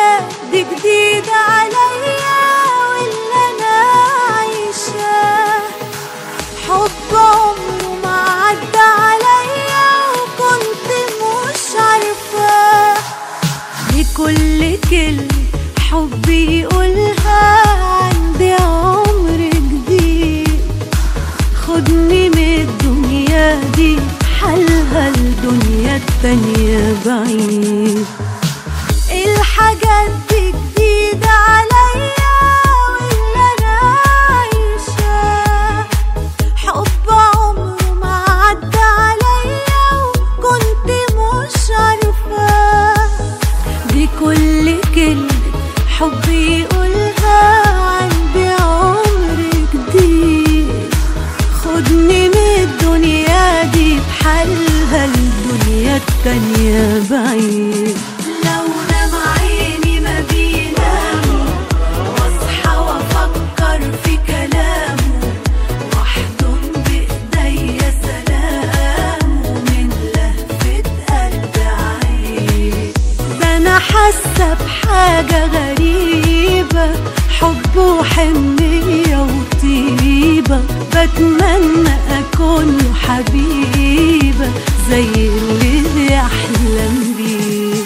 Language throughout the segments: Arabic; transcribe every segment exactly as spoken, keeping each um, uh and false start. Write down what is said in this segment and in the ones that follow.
الدنيا دي جديدة عليا واللي أنا عايشاه حب عمره ما عدى عليا وكنت مش عارفاه. دي كل كلمة حب يقولها عندي عمر جديد. خدني من الدنيا دي حالها الدنيا التانية بعيد. الحاجات دي جديدة عليا واللي أنا عايشاه حب عمره ما عدى عليا وكنت مش عارفاه. دي كل كلمة حب يقولها عندي عمر جديد. خدني من الدنيا دي بحالها الدنيا التانية بعيد. لو نام عيني ما بينام واصحى وافكر في كلامه واحضن بايديا سلامه من لهفة قلب عين. ده انا حاسة بحاجة غريبة حب وحنية وطيبة بتمنى اكون له حبيبة زي اللي بيحلم بيه.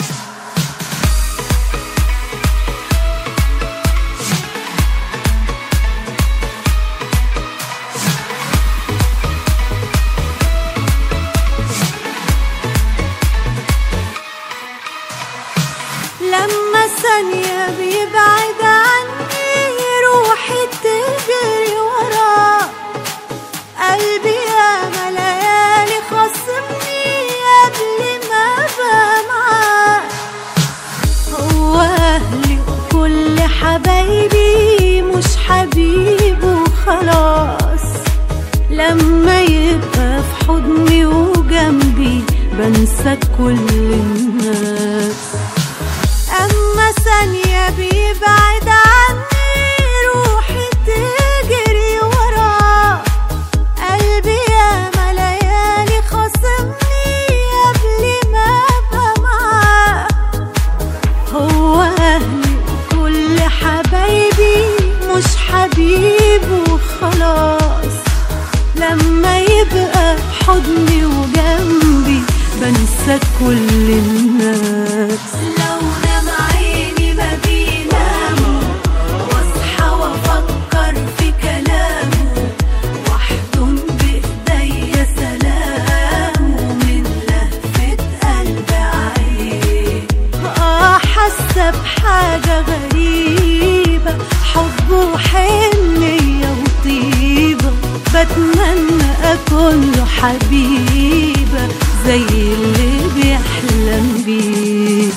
لما ثانية بيبعد عني روحي تجري وراه. قلبي ياما ليالي خاصمني قبل ما ابقى معاه. هو اهلي وكل حبايبي مش حبيبه خلاص. لما يبقى في حضني وجنبي بنسى كل الناس. اما ثانية بيبعد عني روحي تجري وراه. قلبي ياما ليالي خاصمني قبل ما ابقى معاه. هو اهلي وكل حبايبي مش حبيبه خلاص. لما يبقى حضني وجنبي بنسى كل الناس. لو نام عيني ما بينام واصحى وافكر في كلامه واحضن بايديا سلامه من لهفة قلب عين. اه حاسة بحاجة غريبة حب وحنية وطيبة بتمنى اكون له حبيبة زي اللي بيحلم بيه.